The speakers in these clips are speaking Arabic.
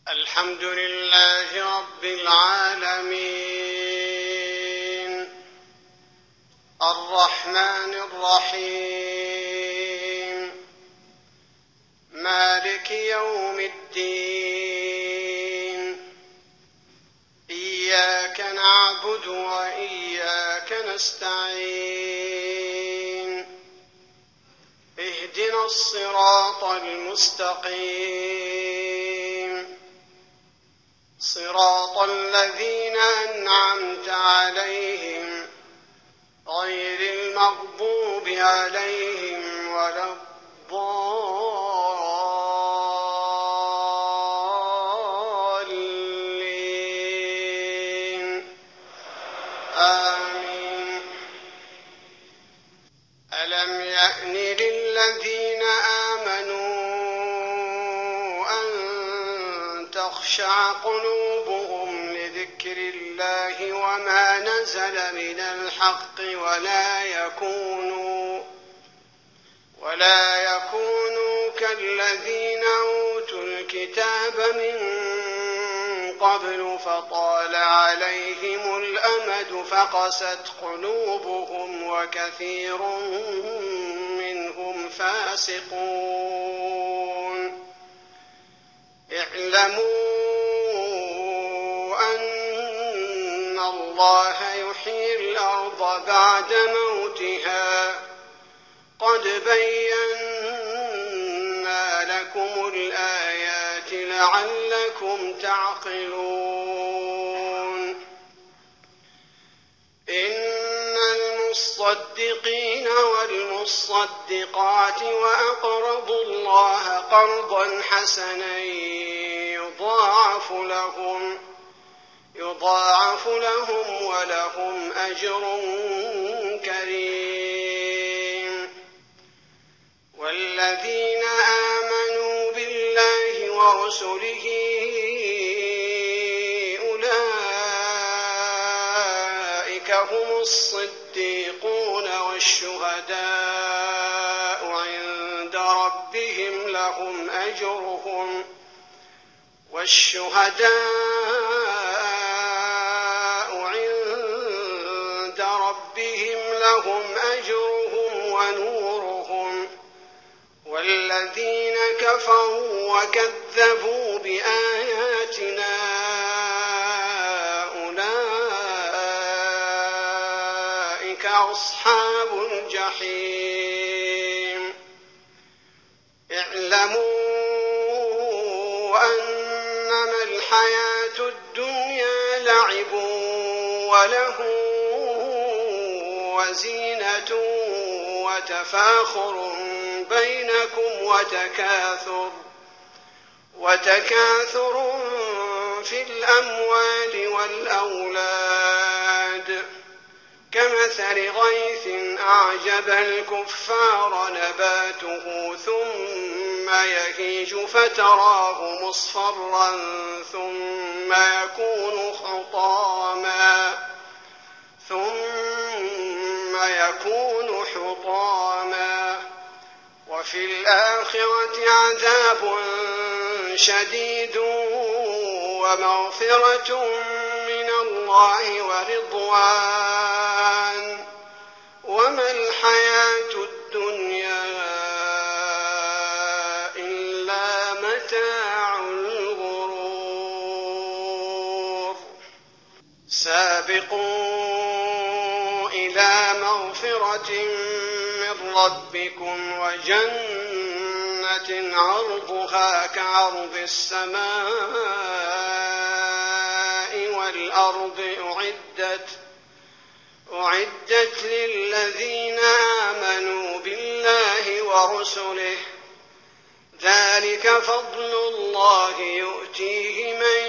الحمد لله رب العالمين الرحمن الرحيم مالك يوم الدين إياك نعبد وإياك نستعين اهدنا الصراط المستقيم صراط الذين أنعمت عليهم غير المغضوب عليهم ولا الضالين آمين. ألم يأن للذين آمنوا أن تخشع قلوبهم لذكر الله وما نزل من الحق ولا يكونوا كالذين أوتوا الكتاب من قبل فطال عليهم الأمد فقست قلوبهم وكثير منهم فاسقون. اعلموا أن الله يحيي الأرض بعد موتها قد بينا لكم الآيات لعلكم تعقلون. إن المصدقين والمصدقات وأقرضوا الله قرضا حسنا يضاعف لهم ولهم أجر كريم. والذين آمنوا بالله ورسله أولئك هم الصديقون والشهداء عند ربهم لهم أجرهم ونورهم. والذين كفروا وكذبوا بآياتنا أولئك أصحاب الجحيم. اعلموا أنما الحياة الدنيا لعب وله وزينة وتفاخر بينكم وتكاثر في الأموال والأولاد كمثل غيث أعجب الكفار نباته ثم يهيج فتراه مصفرا ثم يكون حطاما وفي الآخرة عذاب شديد ومغفرة من الله ورضوان وما الحياة الدنيا إلا متاع الغرور. سابقوا إلى مغفرة من ربكم وجنة عرضها كعرض السماء والأرض أعدت للذين آمنوا بالله ورسله ذلك فضل الله يؤتيه من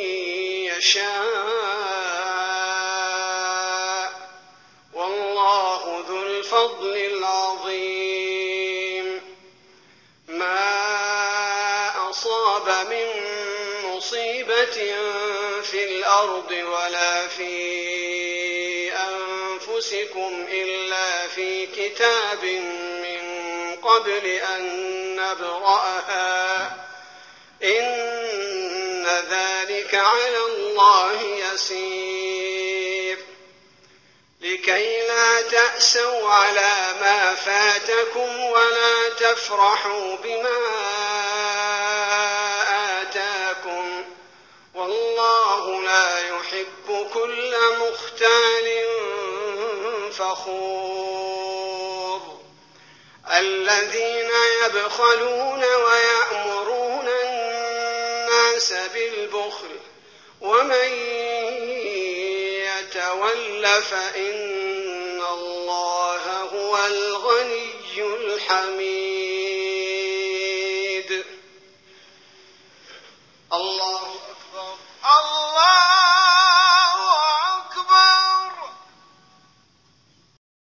يشاء والله ذو الفضل العظيم. ما أصاب من مصيبة في الأرض ولا في أنفسكم إلا في كتاب من قبل أن نبرأها إن يسير لكي لا تأسوا على ما فاتكم ولا تفرحوا بما آتاكم والله لا يحب كل مختال فخور الذين يبخلون ويأمرون الناس بالبخل ومن يتول فإن الله هو الغني الحميد